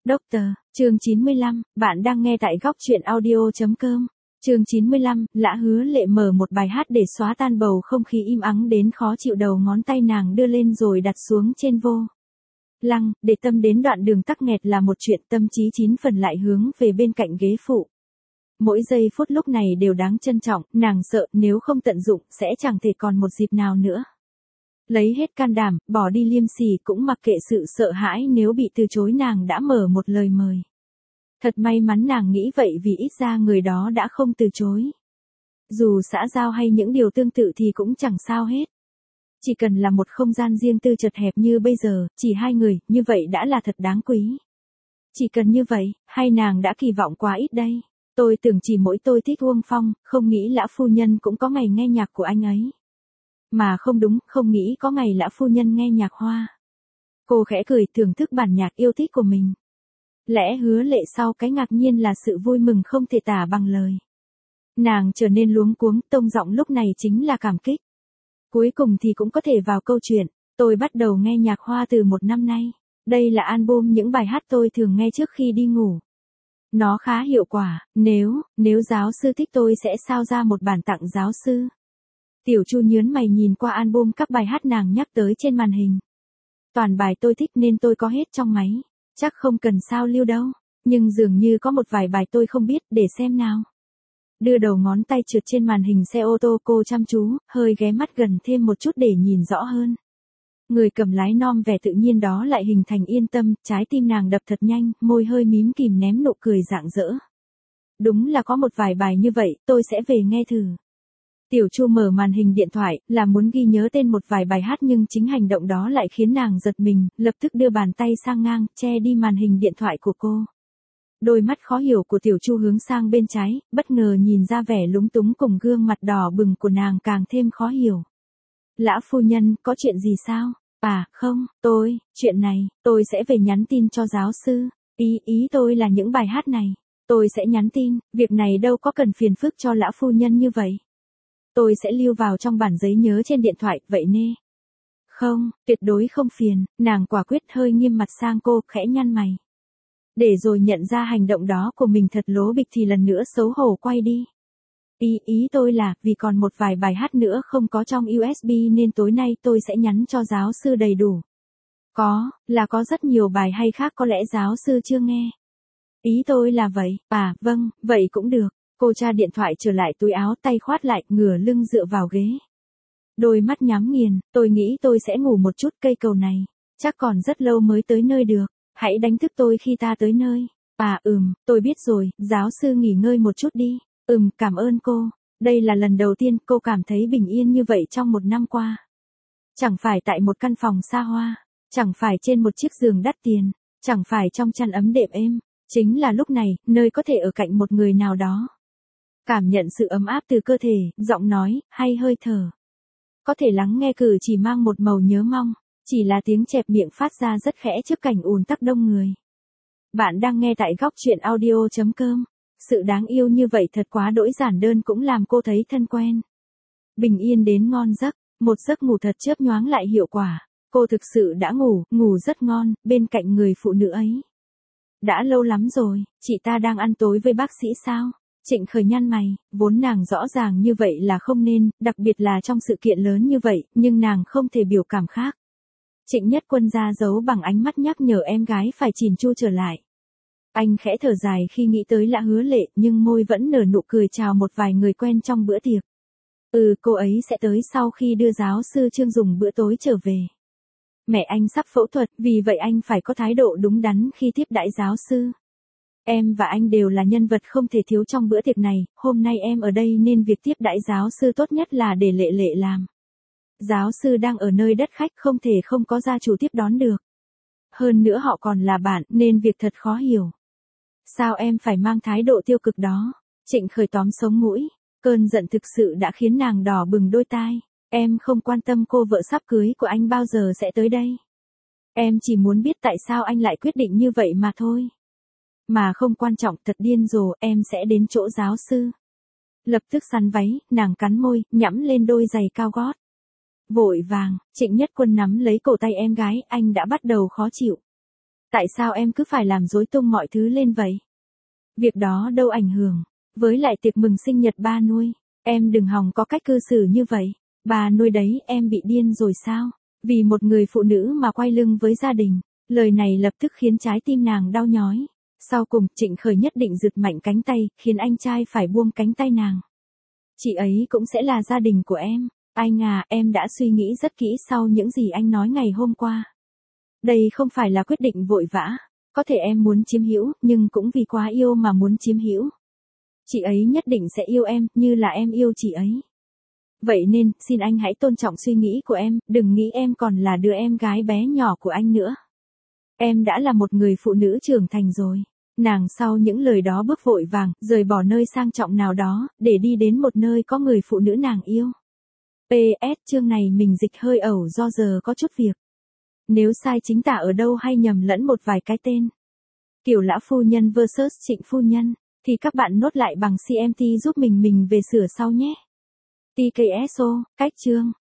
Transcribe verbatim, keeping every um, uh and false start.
Doctor, chương chín mươi lăm, bạn đang nghe tại góc truyện audio.com. Chương chín mươi lăm, Lã Hứa Lệ mở một bài hát để xóa tan bầu không khí im ắng đến khó chịu, đầu ngón tay nàng đưa lên rồi đặt xuống trên vô lăng, để tâm đến đoạn đường tắc nghẹt là một chuyện, tâm trí chín phần lại hướng về bên cạnh ghế phụ. Mỗi giây phút lúc này đều đáng trân trọng, nàng sợ nếu không tận dụng sẽ chẳng thể còn một dịp nào nữa. Lấy hết can đảm, bỏ đi liêm sỉ cũng mặc kệ sự sợ hãi nếu bị từ chối, nàng đã mở một lời mời. Thật may mắn nàng nghĩ vậy vì ít ra người đó đã không từ chối. Dù xã giao hay những điều tương tự thì cũng chẳng sao hết. Chỉ cần là một không gian riêng tư chật hẹp như bây giờ, chỉ hai người, như vậy đã là thật đáng quý. Chỉ cần như vậy, hay nàng đã kỳ vọng quá ít đây. Tôi tưởng chỉ mỗi tôi thích Uông Phong, không nghĩ Lã phu nhân cũng có ngày nghe nhạc của anh ấy. Mà không đúng, không nghĩ có ngày Lã phu nhân nghe nhạc Hoa. Cô khẽ cười thưởng thức bản nhạc yêu thích của mình. Lẽ Hứa Lệ sau cái ngạc nhiên là sự vui mừng không thể tả bằng lời. Nàng trở nên luống cuống, tông giọng lúc này chính là cảm kích. Cuối cùng thì cũng có thể vào câu chuyện, tôi bắt đầu nghe nhạc Hoa từ một năm nay. Đây là album những bài hát tôi thường nghe trước khi đi ngủ. Nó khá hiệu quả, nếu, nếu giáo sư thích tôi sẽ sao ra một bản tặng giáo sư. Tiểu Chu nhớn mày nhìn qua album các bài hát nàng nhắc tới trên màn hình. Toàn bài tôi thích nên tôi có hết trong máy, chắc không cần sao lưu đâu, nhưng dường như có một vài bài tôi không biết, để xem nào. Đưa đầu ngón tay trượt trên màn hình xe ô tô, cô chăm chú, hơi ghé mắt gần thêm một chút để nhìn rõ hơn. Người cầm lái non vẻ tự nhiên đó lại hình thành yên tâm, trái tim nàng đập thật nhanh, môi hơi mím kìm ném nụ cười rạng rỡ. Đúng là có một vài bài như vậy, tôi sẽ về nghe thử. Tiểu Chu mở màn hình điện thoại, là muốn ghi nhớ tên một vài bài hát nhưng chính hành động đó lại khiến nàng giật mình, lập tức đưa bàn tay sang ngang, che đi màn hình điện thoại của cô. Đôi mắt khó hiểu của Tiểu Chu hướng sang bên trái, bất ngờ nhìn ra vẻ lúng túng cùng gương mặt đỏ bừng của nàng càng thêm khó hiểu. Lã phu nhân, có chuyện gì sao? À, không, tôi, chuyện này, tôi sẽ về nhắn tin cho giáo sư. Ý, ý tôi là những bài hát này. Tôi sẽ nhắn tin, việc này đâu có cần phiền phức cho Lã phu nhân như vậy. Tôi sẽ lưu vào trong bản giấy nhớ trên điện thoại, vậy nê. Không, tuyệt đối không phiền, nàng quả quyết hơi nghiêm mặt sang cô, khẽ nhăn mày. Để rồi nhận ra hành động đó của mình thật lố bịch thì lần nữa xấu hổ quay đi. Ý, ý tôi là, vì còn một vài bài hát nữa không có trong u ét bê nên tối nay tôi sẽ nhắn cho giáo sư đầy đủ. Có, là có rất nhiều bài hay khác có lẽ giáo sư chưa nghe. Ý tôi là vậy, à, vâng, vậy cũng được. Cô tra điện thoại trở lại túi áo, tay khoát lại, ngửa lưng dựa vào ghế. Đôi mắt nhắm nghiền, tôi nghĩ tôi sẽ ngủ một chút, cây cầu này. Chắc còn rất lâu mới tới nơi được. Hãy đánh thức tôi khi ta tới nơi. À ừm, tôi biết rồi, giáo sư nghỉ ngơi một chút đi. Ừm, cảm ơn cô. Đây là lần đầu tiên cô cảm thấy bình yên như vậy trong một năm qua. Chẳng phải tại một căn phòng xa hoa, chẳng phải trên một chiếc giường đắt tiền, chẳng phải trong chăn ấm đệm êm. Chính là lúc này, nơi có thể ở cạnh một người nào đó. Cảm nhận sự ấm áp từ cơ thể, giọng nói, hay hơi thở. Có thể lắng nghe cử chỉ mang một màu nhớ mong, chỉ là tiếng chẹp miệng phát ra rất khẽ trước cảnh ùn tắc đông người. Bạn đang nghe tại góc truyện audio.com. Sự đáng yêu như vậy thật quá đỗi giản đơn cũng làm cô thấy thân quen. Bình yên đến ngon giấc, một giấc ngủ thật chớp nhoáng lại hiệu quả. Cô thực sự đã ngủ, ngủ rất ngon, bên cạnh người phụ nữ ấy. Đã lâu lắm rồi, chị ta đang ăn tối với bác sĩ sao? Trịnh Khởi nhăn mày, vốn nàng rõ ràng như vậy là không nên, đặc biệt là trong sự kiện lớn như vậy, nhưng nàng không thể biểu cảm khác. Trịnh Nhất Quân ra dấu bằng ánh mắt nhắc nhở em gái phải chỉn chu trở lại. Anh khẽ thở dài khi nghĩ tới Lã Hứa Lệ, nhưng môi vẫn nở nụ cười chào một vài người quen trong bữa tiệc. Ừ, cô ấy sẽ tới sau khi đưa giáo sư Trương dùng bữa tối trở về. Mẹ anh sắp phẫu thuật, vì vậy anh phải có thái độ đúng đắn khi tiếp đãi giáo sư. Em và anh đều là nhân vật không thể thiếu trong bữa tiệc này, hôm nay em ở đây nên việc tiếp đãi giáo sư tốt nhất là để Lệ Lệ làm. Giáo sư đang ở nơi đất khách, không thể không có gia chủ tiếp đón được. Hơn nữa họ còn là bạn nên việc thật khó hiểu. Sao em phải mang thái độ tiêu cực đó? Trịnh Khởi tóm sống mũi, cơn giận thực sự đã khiến nàng đỏ bừng đôi tai. Em không quan tâm cô vợ sắp cưới của anh bao giờ sẽ tới đây. Em chỉ muốn biết tại sao anh lại quyết định như vậy mà thôi. Mà không quan trọng, thật điên rồ, em sẽ đến chỗ giáo sư. Lập tức sắn váy, nàng cắn môi, nhẫm lên đôi giày cao gót. Vội vàng, Trịnh Nhất Quân nắm lấy cổ tay em gái, anh đã bắt đầu khó chịu. Tại sao em cứ phải làm rối tung mọi thứ lên vậy? Việc đó đâu ảnh hưởng. Với lại tiệc mừng sinh nhật ba nuôi, em đừng hòng có cách cư xử như vậy. Bà nuôi đấy, em bị điên rồi sao? Vì một người phụ nữ mà quay lưng với gia đình. Lời này lập tức khiến trái tim nàng đau nhói. Sau cùng, Trịnh Khởi nhất định giật mạnh cánh tay, khiến anh trai phải buông cánh tay nàng. Chị ấy cũng sẽ là gia đình của em. Anh à, em đã suy nghĩ rất kỹ sau những gì anh nói ngày hôm qua. Đây không phải là quyết định vội vã. Có thể em muốn chiếm hữu, nhưng cũng vì quá yêu mà muốn chiếm hữu. Chị ấy nhất định sẽ yêu em, như là em yêu chị ấy. Vậy nên, xin anh hãy tôn trọng suy nghĩ của em, đừng nghĩ em còn là đứa em gái bé nhỏ của anh nữa. Em đã là một người phụ nữ trưởng thành rồi. Nàng sau những lời đó bước vội vàng, rời bỏ nơi sang trọng nào đó, để đi đến một nơi có người phụ nữ nàng yêu. pê ét chương này mình dịch hơi ẩu do giờ có chút việc. Nếu sai chính tả ở đâu hay nhầm lẫn một vài cái tên. Kiểu Lã phu nhân versus Trịnh phu nhân, thì các bạn nốt lại bằng xê em tê giúp mình mình về sửa sau nhé. tê ca ét o, cách chương.